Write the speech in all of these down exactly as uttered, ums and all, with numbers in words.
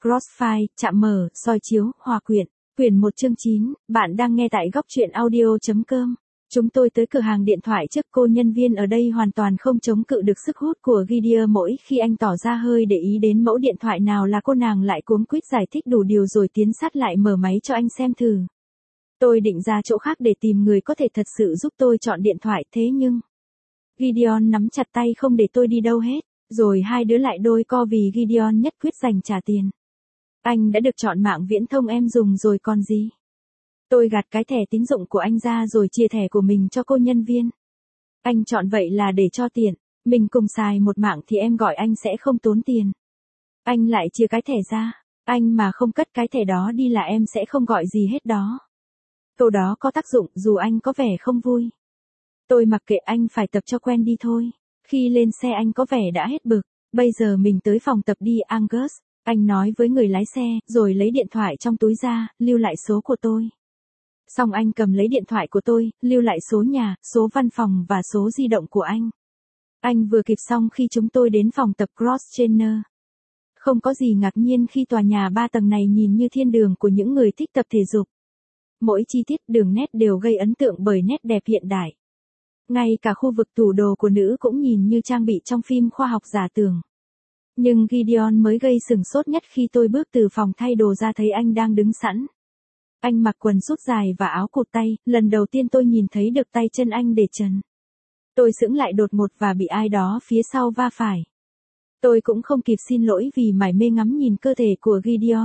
Crossfire, chạm mở, soi chiếu, hòa quyện. Quyển một chương chín, bạn đang nghe tại góc truyện audio.com. Chúng tôi tới cửa hàng điện thoại trước, cô nhân viên ở đây hoàn toàn không chống cự được sức hút của Gideon. Mỗi khi anh tỏ ra hơi để ý đến mẫu điện thoại nào là cô nàng lại cuống quýt giải thích đủ điều rồi tiến sát lại mở máy cho anh xem thử. Tôi định ra chỗ khác để tìm người có thể thật sự giúp tôi chọn điện thoại, thế nhưng Gideon nắm chặt tay không để tôi đi đâu hết, rồi hai đứa lại đôi co vì Gideon nhất quyết dành trả tiền. Anh đã được chọn mạng viễn thông em dùng rồi còn gì. Tôi gạt cái thẻ tín dụng của anh ra rồi chia thẻ của mình cho cô nhân viên. Anh chọn vậy là để cho tiện, mình cùng xài một mạng thì em gọi anh sẽ không tốn tiền. Anh lại chia cái thẻ ra, anh mà không cất cái thẻ đó đi là em sẽ không gọi gì hết đó. Câu đó có tác dụng dù anh có vẻ không vui. Tôi mặc kệ anh, phải tập cho quen đi thôi. Khi lên xe anh có vẻ đã hết bực. Bây giờ mình tới phòng tập đi Angus, anh nói với người lái xe, rồi lấy điện thoại trong túi ra, lưu lại số của tôi. Xong anh cầm lấy điện thoại của tôi, lưu lại số nhà, số văn phòng và số di động của anh. Anh vừa kịp xong khi chúng tôi đến phòng tập Cross Trainer. Không có gì ngạc nhiên khi tòa nhà ba tầng này nhìn như thiên đường của những người thích tập thể dục. Mỗi chi tiết đường nét đều gây ấn tượng bởi nét đẹp hiện đại. Ngay cả khu vực tủ đồ của nữ cũng nhìn như trang bị trong phim khoa học giả tưởng. Nhưng Gideon mới gây sửng sốt nhất khi tôi bước từ phòng thay đồ ra thấy anh đang đứng sẵn. Anh mặc quần sút dài và áo cụt tay, lần đầu tiên tôi nhìn thấy được tay chân anh để trần. Tôi sững lại đột ngột và bị ai đó phía sau va phải. Tôi cũng không kịp xin lỗi vì mải mê ngắm nhìn cơ thể của Gideon.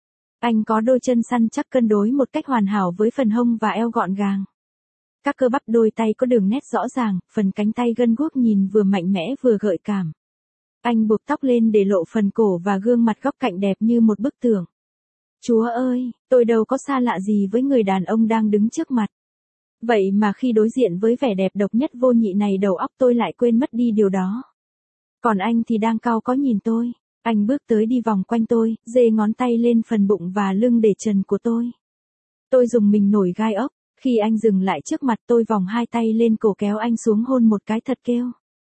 Anh có đôi chân săn chắc cân đối một cách hoàn hảo với phần hông và eo gọn gàng. Các cơ bắp đôi tay có đường nét rõ ràng, phần cánh tay gân guốc nhìn vừa mạnh mẽ vừa gợi cảm. Anh buộc tóc lên để lộ phần cổ và gương mặt góc cạnh đẹp như một bức tượng. Chúa ơi, tôi đâu có xa lạ gì với người đàn ông đang đứng trước mặt. Vậy mà khi đối diện với vẻ đẹp độc nhất vô nhị này đầu óc tôi lại quên mất đi điều đó. Còn anh thì đang cau có nhìn tôi. Anh bước tới đi vòng quanh tôi, giơ ngón tay lên phần bụng và lưng để trần của tôi. Tôi dùng mình nổi gai ốc. Khi anh dừng lại trước mặt tôi vòng hai tay lên cổ kéo anh xuống hôn một cái thật kêu.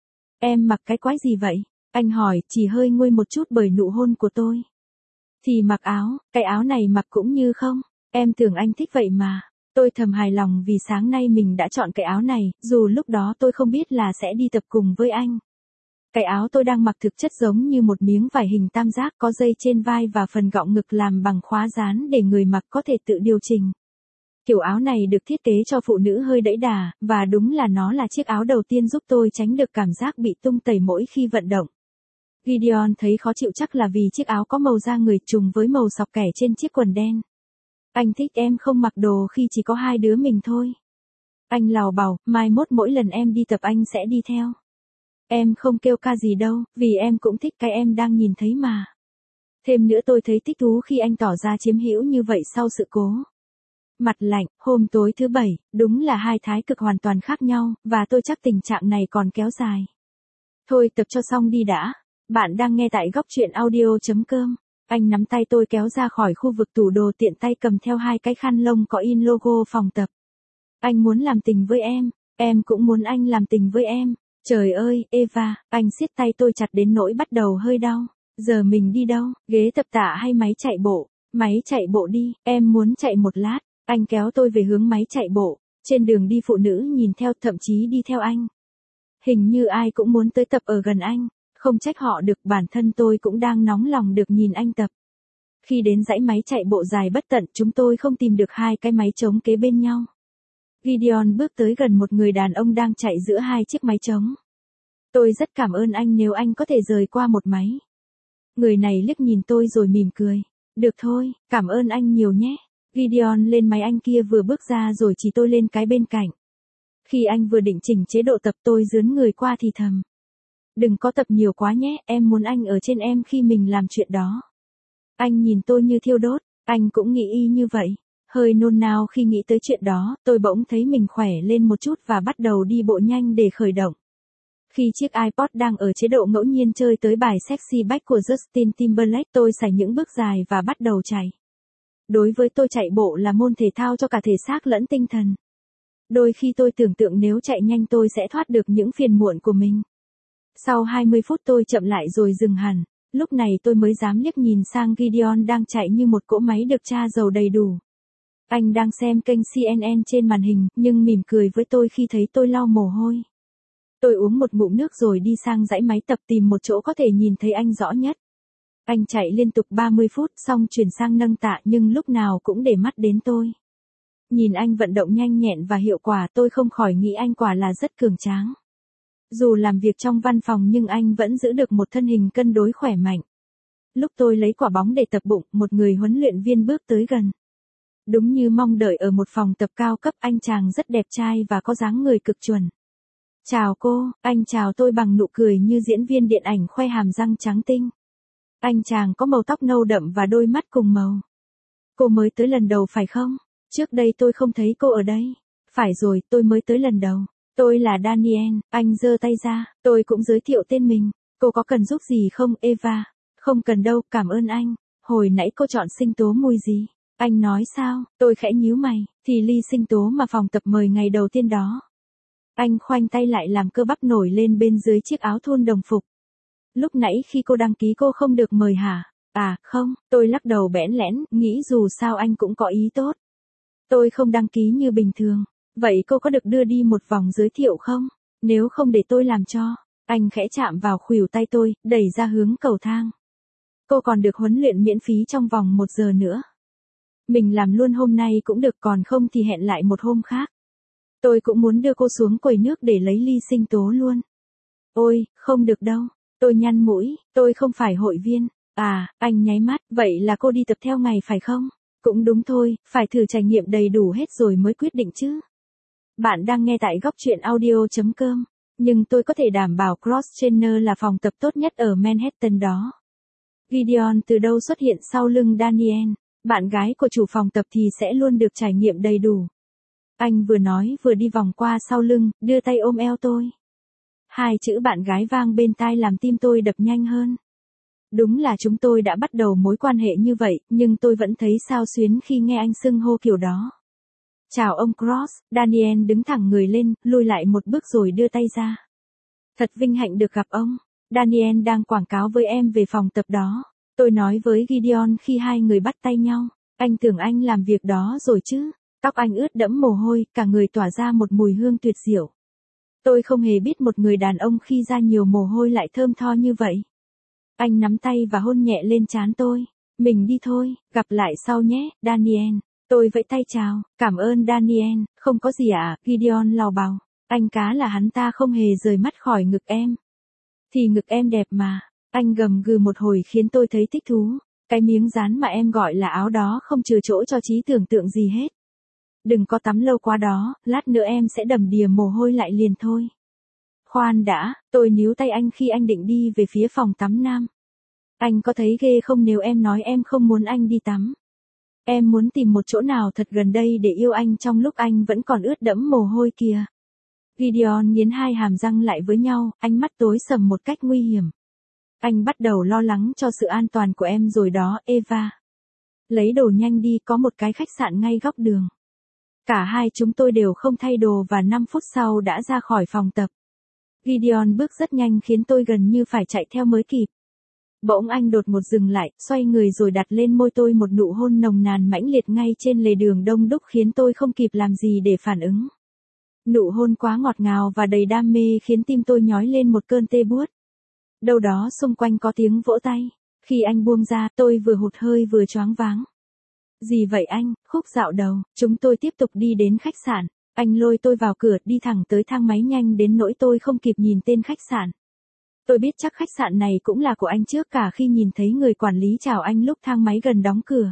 Em mặc cái quái gì vậy? Anh hỏi, chỉ hơi nguôi một chút bởi nụ hôn của tôi. Thì mặc áo, cái áo này mặc cũng như không. Em tưởng anh thích vậy mà. Tôi thầm hài lòng vì sáng nay mình đã chọn cái áo này, dù lúc đó tôi không biết là sẽ đi tập cùng với anh. Cái áo tôi đang mặc thực chất giống như một miếng vải hình tam giác có dây trên vai và phần gọng ngực làm bằng khóa dán để người mặc có thể tự điều chỉnh. Kiểu áo này được thiết kế cho phụ nữ hơi đẫy đà, và đúng là nó là chiếc áo đầu tiên giúp tôi tránh được cảm giác bị tung tẩy mỗi khi vận động. Gideon thấy khó chịu chắc là vì chiếc áo có màu da người trùng với màu sọc kẻ trên chiếc quần đen. Anh thích em không mặc đồ khi chỉ có hai đứa mình thôi. Anh lào bảo, mai mốt mỗi lần em đi tập anh sẽ đi theo. Em không kêu ca gì đâu, vì em cũng thích cái em đang nhìn thấy mà. Thêm nữa tôi thấy thích thú khi anh tỏ ra chiếm hữu như vậy sau sự cố. Mặt lạnh, hôm tối thứ bảy, đúng là hai thái cực hoàn toàn khác nhau, và tôi chắc tình trạng này còn kéo dài. Thôi tập cho xong đi đã. Bạn đang nghe tại góc truyện audio.com. Anh nắm tay tôi kéo ra khỏi khu vực tủ đồ, tiện tay cầm theo hai cái khăn lông có in logo phòng tập. Anh muốn làm tình với em, em cũng muốn anh làm tình với em. Trời ơi, Eva, anh siết tay tôi chặt đến nỗi bắt đầu hơi đau. Giờ mình đi đâu, ghế tập tạ hay máy chạy bộ? Máy chạy bộ đi, em muốn chạy một lát. Anh kéo tôi về hướng máy chạy bộ. Trên đường đi phụ nữ nhìn theo, thậm chí đi theo anh. Hình như ai cũng muốn tới tập ở gần anh. Không trách họ được, bản thân tôi cũng đang nóng lòng được nhìn anh tập. Khi đến dãy máy chạy bộ dài bất tận, chúng tôi không tìm được hai cái máy trống kế bên nhau. Gideon bước tới gần một người đàn ông đang chạy giữa hai chiếc máy trống. Tôi rất cảm ơn anh nếu anh có thể rời qua một máy. Người này liếc nhìn tôi rồi mỉm cười. Được thôi, cảm ơn anh nhiều nhé. Gideon lên máy anh kia vừa bước ra rồi chỉ tôi lên cái bên cạnh. Khi anh vừa định chỉnh chế độ tập tôi dướn người qua thì thầm. Đừng có tập nhiều quá nhé, em muốn anh ở trên em khi mình làm chuyện đó. Anh nhìn tôi như thiêu đốt, anh cũng nghĩ y như vậy. Hơi nôn nao khi nghĩ tới chuyện đó, tôi bỗng thấy mình khỏe lên một chút và bắt đầu đi bộ nhanh để khởi động. Khi chiếc iPod đang ở chế độ ngẫu nhiên chơi tới bài Sexy Back của Justin Timberlake, tôi sải những bước dài và bắt đầu chạy. Đối với tôi chạy bộ là môn thể thao cho cả thể xác lẫn tinh thần. Đôi khi tôi tưởng tượng nếu chạy nhanh tôi sẽ thoát được những phiền muộn của mình. Sau hai mươi phút tôi chậm lại rồi dừng hẳn. Lúc này tôi mới dám liếc nhìn sang Gideon đang chạy như một cỗ máy được tra dầu đầy đủ. Anh đang xem kênh xê en en trên màn hình, nhưng mỉm cười với tôi khi thấy tôi lau mồ hôi. Tôi uống một ngụm nước rồi đi sang dãy máy tập tìm một chỗ có thể nhìn thấy anh rõ nhất. Anh chạy liên tục ba mươi phút xong chuyển sang nâng tạ nhưng lúc nào cũng để mắt đến tôi. Nhìn anh vận động nhanh nhẹn và hiệu quả tôi không khỏi nghĩ anh quả là rất cường tráng. Dù làm việc trong văn phòng nhưng anh vẫn giữ được một thân hình cân đối khỏe mạnh. Lúc tôi lấy quả bóng để tập bụng, một người huấn luyện viên bước tới gần. Đúng như mong đợi ở một phòng tập cao cấp, anh chàng rất đẹp trai và có dáng người cực chuẩn. Chào cô, anh chào tôi bằng nụ cười như diễn viên điện ảnh khoe hàm răng trắng tinh. Anh chàng có màu tóc nâu đậm và đôi mắt cùng màu. Cô mới tới lần đầu phải không? Trước đây tôi không thấy cô ở đây. Phải rồi, tôi mới tới lần đầu. Tôi là Daniel, anh giơ tay ra, tôi cũng giới thiệu tên mình. Cô có cần giúp gì không, Eva? Không cần đâu, cảm ơn anh. Hồi nãy cô chọn sinh tố mùi gì? Anh nói sao? Tôi khẽ nhíu mày, thì ly sinh tố mà phòng tập mời ngày đầu tiên đó. Anh khoanh tay lại làm cơ bắp nổi lên bên dưới chiếc áo thun đồng phục. Lúc nãy khi cô đăng ký cô không được mời hả? À, không, tôi lắc đầu bẽn lẽn, nghĩ dù sao anh cũng có ý tốt. Tôi không đăng ký như bình thường. Vậy cô có được đưa đi một vòng giới thiệu không? Nếu không để tôi làm cho. Anh khẽ chạm vào khuỷu tay tôi, đẩy ra hướng cầu thang. Cô còn được huấn luyện miễn phí trong vòng một giờ nữa. Mình làm luôn hôm nay cũng được, còn không thì hẹn lại một hôm khác. Tôi cũng muốn đưa cô xuống quầy nước để lấy ly sinh tố luôn. Ôi, không được đâu. Tôi nhăn mũi, tôi không phải hội viên. À, anh nháy mắt, vậy là cô đi tập theo ngày phải không? Cũng đúng thôi, phải thử trải nghiệm đầy đủ hết rồi mới quyết định chứ. Bạn đang nghe tại góc truyện audio chấm com, nhưng tôi có thể đảm bảo Cross Trainer là phòng tập tốt nhất ở Manhattan đó. Gideon từ đâu xuất hiện sau lưng Daniel, bạn gái của chủ phòng tập thì sẽ luôn được trải nghiệm đầy đủ. Anh vừa nói vừa đi vòng qua sau lưng, đưa tay ôm eo tôi. Hai chữ bạn gái vang bên tai làm tim tôi đập nhanh hơn. Đúng là chúng tôi đã bắt đầu mối quan hệ như vậy, nhưng tôi vẫn thấy xao xuyến khi nghe anh xưng hô kiểu đó. Chào ông Cross, Daniel đứng thẳng người lên, lùi lại một bước rồi đưa tay ra. Thật vinh hạnh được gặp ông. Daniel đang quảng cáo với em về phòng tập đó. Tôi nói với Gideon khi hai người bắt tay nhau. Anh tưởng anh làm việc đó rồi chứ. Tóc anh ướt đẫm mồ hôi, cả người tỏa ra một mùi hương tuyệt diệu. Tôi không hề biết một người đàn ông khi ra nhiều mồ hôi lại thơm tho như vậy. Anh nắm tay và hôn nhẹ lên trán tôi. Mình đi thôi, gặp lại sau nhé, Daniel. Tôi vẫy tay chào, cảm ơn Daniel, không có gì ạ, à? Gideon lào bào. Anh cá là hắn ta không hề rời mắt khỏi ngực em. Thì ngực em đẹp mà. Anh gầm gừ một hồi khiến tôi thấy thích thú. Cái miếng dán mà em gọi là áo đó không chừa chỗ cho trí tưởng tượng gì hết. Đừng có tắm lâu quá đó, lát nữa em sẽ đầm đìa mồ hôi lại liền thôi. Khoan đã, tôi níu tay anh khi anh định đi về phía phòng tắm nam. Anh có thấy ghê không nếu em nói em không muốn anh đi tắm? Em muốn tìm một chỗ nào thật gần đây để yêu anh trong lúc anh vẫn còn ướt đẫm mồ hôi kìa. Gideon nghiến hai hàm răng lại với nhau, ánh mắt tối sầm một cách nguy hiểm. Anh bắt đầu lo lắng cho sự an toàn của em rồi đó, Eva. Lấy đồ nhanh đi, có một cái khách sạn ngay góc đường. Cả hai chúng tôi đều không thay đồ và năm phút sau đã ra khỏi phòng tập. Gideon bước rất nhanh khiến tôi gần như phải chạy theo mới kịp. Bỗng anh đột ngột dừng lại, xoay người rồi đặt lên môi tôi một nụ hôn nồng nàn mãnh liệt ngay trên lề đường đông đúc khiến tôi không kịp làm gì để phản ứng. Nụ hôn quá ngọt ngào và đầy đam mê khiến tim tôi nhói lên một cơn tê buốt. Đâu đó xung quanh có tiếng vỗ tay. Khi anh buông ra, tôi vừa hụt hơi vừa choáng váng. Gì vậy anh? Khúc dạo đầu, chúng tôi tiếp tục đi đến khách sạn. Anh lôi tôi vào cửa, đi thẳng tới thang máy nhanh đến nỗi tôi không kịp nhìn tên khách sạn. Tôi biết chắc khách sạn này cũng là của anh trước cả khi nhìn thấy người quản lý chào anh lúc thang máy gần đóng cửa.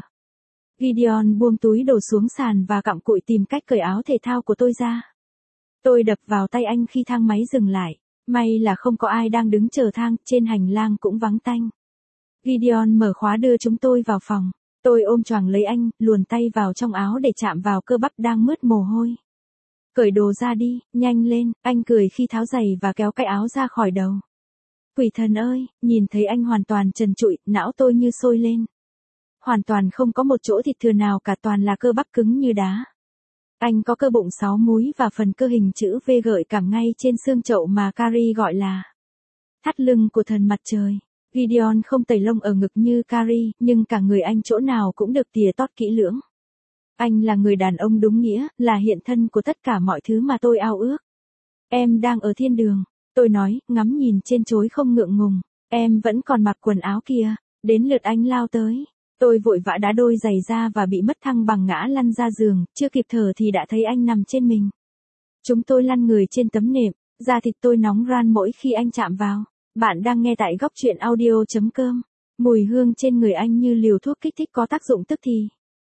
Gideon buông túi đồ xuống sàn và cặm cụi tìm cách cởi áo thể thao của tôi ra. Tôi đập vào tay anh khi thang máy dừng lại. May là không có ai đang đứng chờ thang, trên hành lang cũng vắng tanh. Gideon mở khóa đưa chúng tôi vào phòng. Tôi ôm choàng lấy anh, luồn tay vào trong áo để chạm vào cơ bắp đang mướt mồ hôi. Cởi đồ ra đi, nhanh lên, anh cười khi tháo giày và kéo cái áo ra khỏi đầu. Quỷ thần ơi, nhìn thấy anh hoàn toàn trần trụi, não tôi như sôi lên. Hoàn toàn không có một chỗ thịt thừa nào cả, toàn là cơ bắp cứng như đá. Anh có cơ bụng sáu múi và phần cơ hình chữ V gợi cảm ngay trên xương chậu mà Carrie gọi là thắt lưng của thần mặt trời. Gideon không tẩy lông ở ngực như Carrie, nhưng cả người anh chỗ nào cũng được tỉa tót kỹ lưỡng. Anh là người đàn ông đúng nghĩa, là hiện thân của tất cả mọi thứ mà tôi ao ước. Em đang ở thiên đường, tôi nói, ngắm nhìn trên trối không ngượng ngùng. Em vẫn còn mặc quần áo kia. Đến lượt anh lao tới. Tôi vội vã đá đôi giày ra và bị mất thăng bằng ngã lăn ra giường, chưa kịp thở thì đã thấy anh nằm trên mình. Chúng tôi lăn người trên tấm nệm, da thịt tôi nóng ran mỗi khi anh chạm vào. Bạn đang nghe tại góc truyện audio chấm com. Mùi hương trên người anh như liều thuốc kích thích có tác dụng tức thì.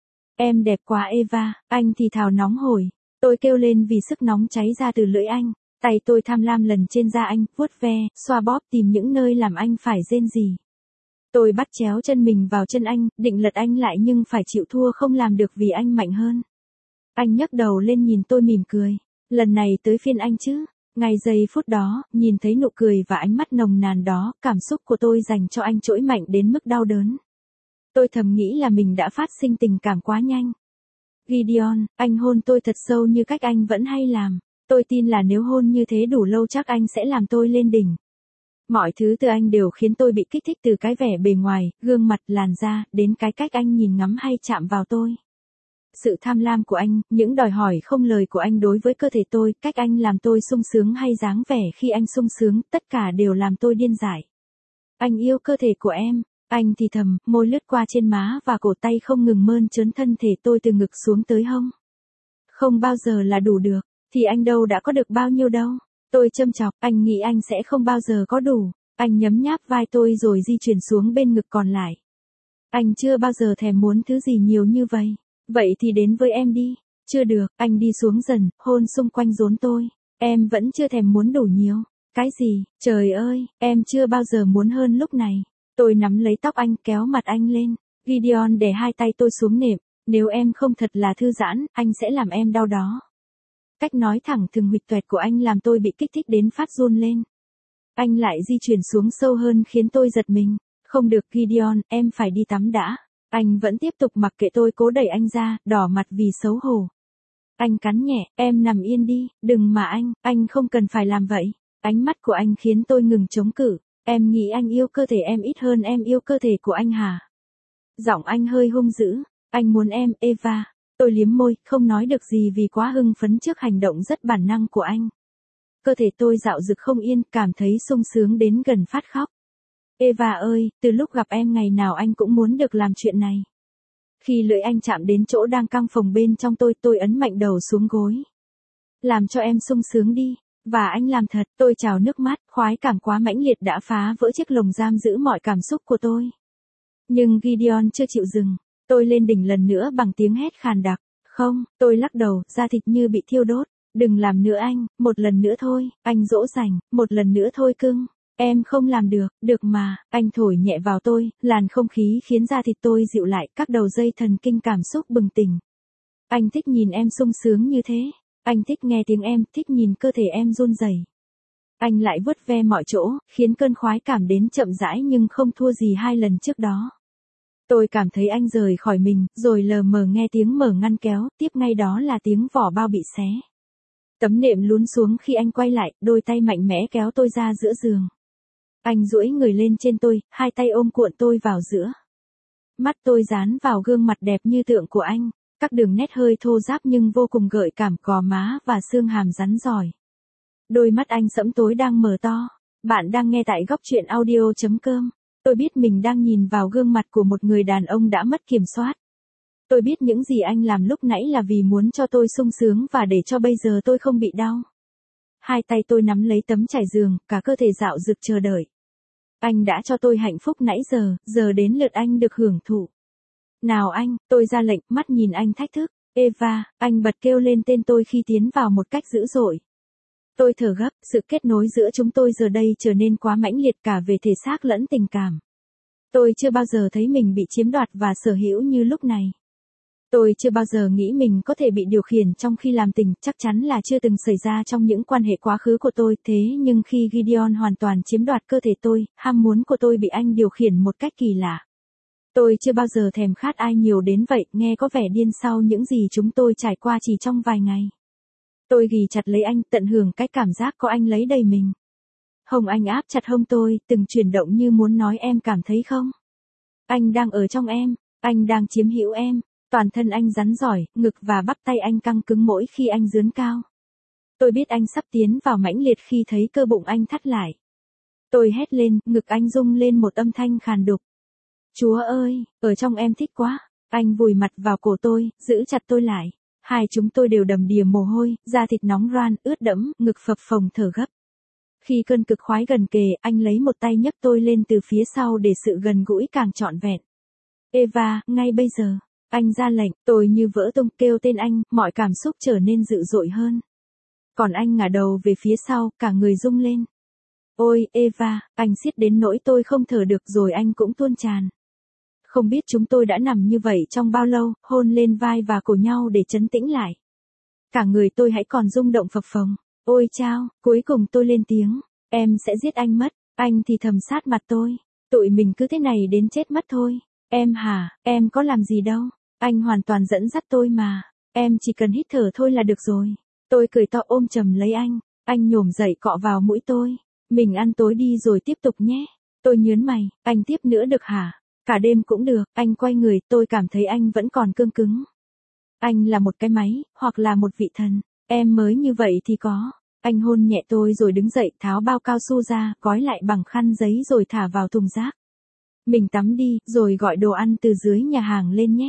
Em đẹp quá Eva, anh thì thào nóng hổi. Tôi kêu lên vì sức nóng cháy ra từ lưỡi anh. Tay tôi tham lam lần trên da anh, vuốt ve, xoa bóp tìm những nơi làm anh phải rên rỉ. Tôi bắt chéo chân mình vào chân anh, định lật anh lại nhưng phải chịu thua không làm được vì anh mạnh hơn. Anh nhấc đầu lên nhìn tôi mỉm cười. Lần này tới phiên anh chứ. Ngay giây phút đó, nhìn thấy nụ cười và ánh mắt nồng nàn đó, cảm xúc của tôi dành cho anh trỗi mạnh đến mức đau đớn. Tôi thầm nghĩ là mình đã phát sinh tình cảm quá nhanh. Gideon, anh hôn tôi thật sâu như cách anh vẫn hay làm. Tôi tin là nếu hôn như thế đủ lâu chắc anh sẽ làm tôi lên đỉnh. Mọi thứ từ anh đều khiến tôi bị kích thích từ cái vẻ bề ngoài, gương mặt, làn da, đến cái cách anh nhìn ngắm hay chạm vào tôi. Sự tham lam của anh, những đòi hỏi không lời của anh đối với cơ thể tôi, cách anh làm tôi sung sướng hay dáng vẻ khi anh sung sướng, tất cả đều làm tôi điên dại. Anh yêu cơ thể của em, anh thì thầm, môi lướt qua trên má và cổ tay không ngừng mơn trớn thân thể tôi từ ngực xuống tới hông. Không bao giờ là đủ được, thì anh đâu đã có được bao nhiêu đâu. Tôi châm chọc, anh nghĩ anh sẽ không bao giờ có đủ. Anh nhấm nháp vai tôi rồi di chuyển xuống bên ngực còn lại. Anh chưa bao giờ thèm muốn thứ gì nhiều như vậy. Vậy thì đến với em đi. Chưa được, anh đi xuống dần, hôn xung quanh rốn tôi. Em vẫn chưa thèm muốn đủ nhiều. Cái gì, trời ơi, em chưa bao giờ muốn hơn lúc này. Tôi nắm lấy tóc anh kéo mặt anh lên. Gideon để hai tay tôi xuống nệm. Nếu em không thật là thư giãn, anh sẽ làm em đau đó. Cách nói thẳng thừng huỵch toẹt của anh làm tôi bị kích thích đến phát run lên. Anh lại di chuyển xuống sâu hơn khiến tôi giật mình. Không được Gideon, em phải đi tắm đã. Anh vẫn tiếp tục mặc kệ tôi cố đẩy anh ra, đỏ mặt vì xấu hổ. Anh cắn nhẹ, em nằm yên đi, đừng mà anh, anh không cần phải làm vậy. Ánh mắt của anh khiến tôi ngừng chống cự. Em nghĩ anh yêu cơ thể em ít hơn em yêu cơ thể của anh hả? Giọng anh hơi hung dữ. Anh muốn em, Eva. Tôi liếm môi, không nói được gì vì quá hưng phấn trước hành động rất bản năng của anh. Cơ thể tôi dạo dực không yên, cảm thấy sung sướng đến gần phát khóc. Eva ơi, từ lúc gặp em ngày nào anh cũng muốn được làm chuyện này. Khi lưỡi anh chạm đến chỗ đang căng phồng bên trong tôi, tôi ấn mạnh đầu xuống gối. Làm cho em sung sướng đi. Và anh làm thật, tôi trào nước mắt, khoái cảm quá mãnh liệt đã phá vỡ chiếc lồng giam giữ mọi cảm xúc của tôi. Nhưng Gideon chưa chịu dừng. Tôi lên đỉnh lần nữa bằng tiếng hét khàn đặc. Không, tôi lắc đầu, da thịt như bị thiêu đốt. Đừng làm nữa anh, một lần nữa thôi, anh dỗ dành, một lần nữa thôi cưng. Em không làm được, được mà, anh thổi nhẹ vào tôi, làn không khí khiến da thịt tôi dịu lại, các đầu dây thần kinh cảm xúc bừng tỉnh. Anh thích nhìn em sung sướng như thế. Anh thích nghe tiếng em, thích nhìn cơ thể em run rẩy. Anh lại vuốt ve mọi chỗ, khiến cơn khoái cảm đến chậm rãi nhưng không thua gì hai lần trước đó. Tôi cảm thấy anh rời khỏi mình, rồi lờ mờ nghe tiếng mở ngăn kéo, tiếp ngay đó là tiếng vỏ bao bị xé. Tấm nệm lún xuống khi anh quay lại, đôi tay mạnh mẽ kéo tôi ra giữa giường. Anh duỗi người lên trên tôi, hai tay ôm cuộn tôi vào giữa. Mắt tôi dán vào gương mặt đẹp như tượng của anh, các đường nét hơi thô ráp nhưng vô cùng gợi cảm, gò má và xương hàm rắn giỏi. Đôi mắt anh sẫm tối đang mở to. Bạn đang nghe tại góc truyện audio chấm com. Tôi biết mình đang nhìn vào gương mặt của một người đàn ông đã mất kiểm soát. Tôi biết những gì anh làm lúc nãy là vì muốn cho tôi sung sướng và để cho bây giờ tôi không bị đau. Hai tay tôi nắm lấy tấm trải giường, cả cơ thể dạo dực chờ đợi. Anh đã cho tôi hạnh phúc nãy giờ, giờ đến lượt anh được hưởng thụ. Nào anh, tôi ra lệnh, mắt nhìn anh thách thức. Eva, anh bật kêu lên tên tôi khi tiến vào một cách dữ dội. Tôi thở gấp, sự kết nối giữa chúng tôi giờ đây trở nên quá mãnh liệt cả về thể xác lẫn tình cảm. Tôi chưa bao giờ thấy mình bị chiếm đoạt và sở hữu như lúc này. Tôi chưa bao giờ nghĩ mình có thể bị điều khiển trong khi làm tình, chắc chắn là chưa từng xảy ra trong những quan hệ quá khứ của tôi, thế nhưng khi Gideon hoàn toàn chiếm đoạt cơ thể tôi, ham muốn của tôi bị anh điều khiển một cách kỳ lạ. Tôi chưa bao giờ thèm khát ai nhiều đến vậy, nghe có vẻ điên sau những gì chúng tôi trải qua chỉ trong vài ngày. Tôi ghì chặt lấy anh, tận hưởng cái cảm giác có anh lấy đầy mình. Hông anh áp chặt hông tôi, từng chuyển động như muốn nói em cảm thấy không? Anh đang ở trong em, anh đang chiếm hữu em, toàn thân anh rắn giỏi, ngực và bắp tay anh căng cứng mỗi khi anh dướn cao. Tôi biết anh sắp tiến vào mãnh liệt khi thấy cơ bụng anh thắt lại. Tôi hét lên, ngực anh rung lên một âm thanh khàn đục. Chúa ơi, ở trong em thích quá. Anh vùi mặt vào cổ tôi, giữ chặt tôi lại. Hai chúng tôi đều đầm đìa mồ hôi, da thịt nóng ran, ướt đẫm, ngực phập phồng thở gấp. Khi cơn cực khoái gần kề, anh lấy một tay nhấc tôi lên từ phía sau để sự gần gũi càng trọn vẹn. Eva, ngay bây giờ. Anh ra lệnh, tôi như vỡ tung kêu tên anh, mọi cảm xúc trở nên dữ dội hơn. Còn anh ngả đầu về phía sau, cả người rung lên. Ôi, Eva, anh siết đến nỗi tôi không thở được rồi anh cũng tuôn tràn. Không biết chúng tôi đã nằm như vậy trong bao lâu, hôn lên vai và cổ nhau để trấn tĩnh lại. Cả người tôi hãy còn rung động phập phồng. Ôi chao, cuối cùng tôi lên tiếng. Em sẽ giết anh mất, anh thì thầm sát mặt tôi. Tụi mình cứ thế này đến chết mất thôi. Em hả, em có làm gì đâu. Anh hoàn toàn dẫn dắt tôi mà. Em chỉ cần hít thở thôi là được rồi. Tôi cười to ôm chầm lấy anh. Anh nhổm dậy cọ vào mũi tôi. Mình ăn tối đi rồi tiếp tục nhé. Tôi nhớn mày, anh tiếp nữa được hả? Cả đêm cũng được, anh quay người, tôi cảm thấy anh vẫn còn cương cứng. Anh là một cái máy, hoặc là một vị thần. Em mới như vậy thì có. Anh hôn nhẹ tôi rồi đứng dậy, tháo bao cao su ra, gói lại bằng khăn giấy rồi thả vào thùng rác. Mình tắm đi, rồi gọi đồ ăn từ dưới nhà hàng lên nhé.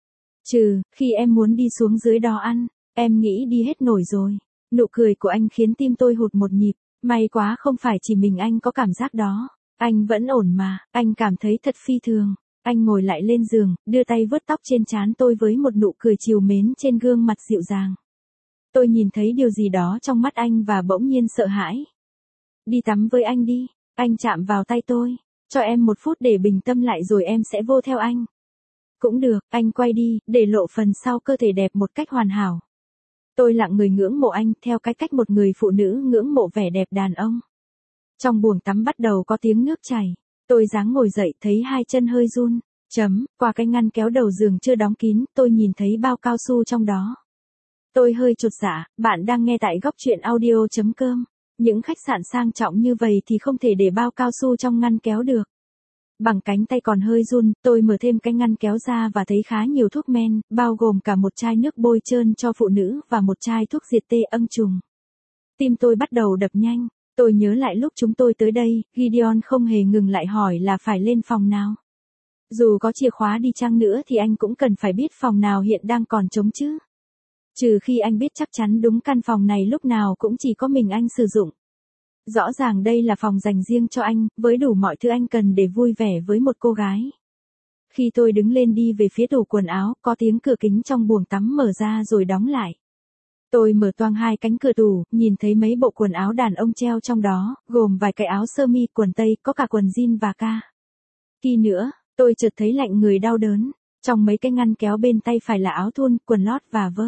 Trừ, khi em muốn đi xuống dưới đó ăn, em nghĩ đi hết nổi rồi. Nụ cười của anh khiến tim tôi hụt một nhịp. May quá không phải chỉ mình anh có cảm giác đó. Anh vẫn ổn mà, anh cảm thấy thật phi thường. Anh ngồi lại lên giường, đưa tay vuốt tóc trên trán tôi với một nụ cười trìu mến trên gương mặt dịu dàng. Tôi nhìn thấy điều gì đó trong mắt anh và bỗng nhiên sợ hãi. Đi tắm với anh đi, anh chạm vào tay tôi. Cho em một phút để bình tâm lại rồi em sẽ vô theo anh. Cũng được, anh quay đi, để lộ phần sau cơ thể đẹp một cách hoàn hảo. Tôi lặng người ngưỡng mộ anh theo cái cách một người phụ nữ ngưỡng mộ vẻ đẹp đàn ông. Trong buồng tắm bắt đầu có tiếng nước chảy. Tôi ráng ngồi dậy thấy hai chân hơi run. Chấm, qua cái ngăn kéo đầu giường chưa đóng kín, tôi nhìn thấy bao cao su trong đó. Tôi hơi chột dạ, bạn đang nghe tại góc truyện audio chấm com. Những khách sạn sang trọng như vậy thì không thể để bao cao su trong ngăn kéo được. Bằng cánh tay còn hơi run, tôi mở thêm cái ngăn kéo ra và thấy khá nhiều thuốc men, bao gồm cả một chai nước bôi trơn cho phụ nữ và một chai thuốc diệt tê âng trùng. Tim tôi bắt đầu đập nhanh. Tôi nhớ lại lúc chúng tôi tới đây, Gideon không hề ngừng lại hỏi là phải lên phòng nào. Dù có chìa khóa đi chăng nữa thì anh cũng cần phải biết phòng nào hiện đang còn trống chứ. Trừ khi anh biết chắc chắn đúng căn phòng này lúc nào cũng chỉ có mình anh sử dụng. Rõ ràng đây là phòng dành riêng cho anh, với đủ mọi thứ anh cần để vui vẻ với một cô gái. Khi tôi đứng lên đi về phía tủ quần áo, có tiếng cửa kính trong buồng tắm mở ra rồi đóng lại. Tôi mở toang hai cánh cửa tủ, nhìn thấy mấy bộ quần áo đàn ông treo trong đó, gồm vài cái áo sơ mi, quần tây, có cả quần jean và ca. Khi nữa, tôi chợt thấy lạnh người đau đớn. Trong mấy cái ngăn kéo bên tay phải là áo thun, quần lót và vớ.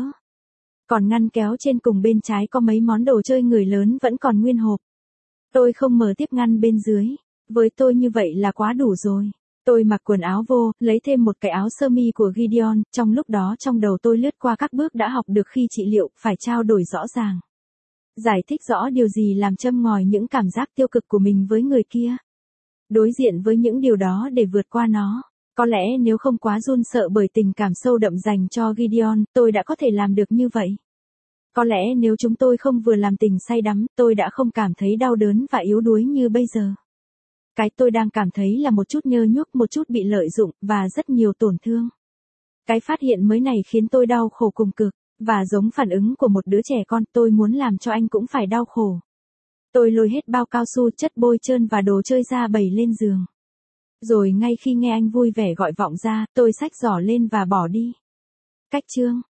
Còn ngăn kéo trên cùng bên trái có mấy món đồ chơi người lớn vẫn còn nguyên hộp. Tôi không mở tiếp ngăn bên dưới. Với tôi như vậy là quá đủ rồi. Tôi mặc quần áo vô, lấy thêm một cái áo sơ mi của Gideon, trong lúc đó trong đầu tôi lướt qua các bước đã học được khi trị liệu, phải trao đổi rõ ràng. Giải thích rõ điều gì làm châm ngòi những cảm giác tiêu cực của mình với người kia. Đối diện với những điều đó để vượt qua nó. Có lẽ nếu không quá run sợ bởi tình cảm sâu đậm dành cho Gideon, tôi đã có thể làm được như vậy. Có lẽ nếu chúng tôi không vừa làm tình say đắm, tôi đã không cảm thấy đau đớn và yếu đuối như bây giờ. Cái tôi đang cảm thấy là một chút nhơ nhuốc, một chút bị lợi dụng, và rất nhiều tổn thương. Cái phát hiện mới này khiến tôi đau khổ cùng cực, và giống phản ứng của một đứa trẻ con, tôi muốn làm cho anh cũng phải đau khổ. Tôi lôi hết bao cao su, chất bôi trơn và đồ chơi ra bày lên giường. Rồi ngay khi nghe anh vui vẻ gọi vọng ra, tôi xách giỏ lên và bỏ đi. Cách chương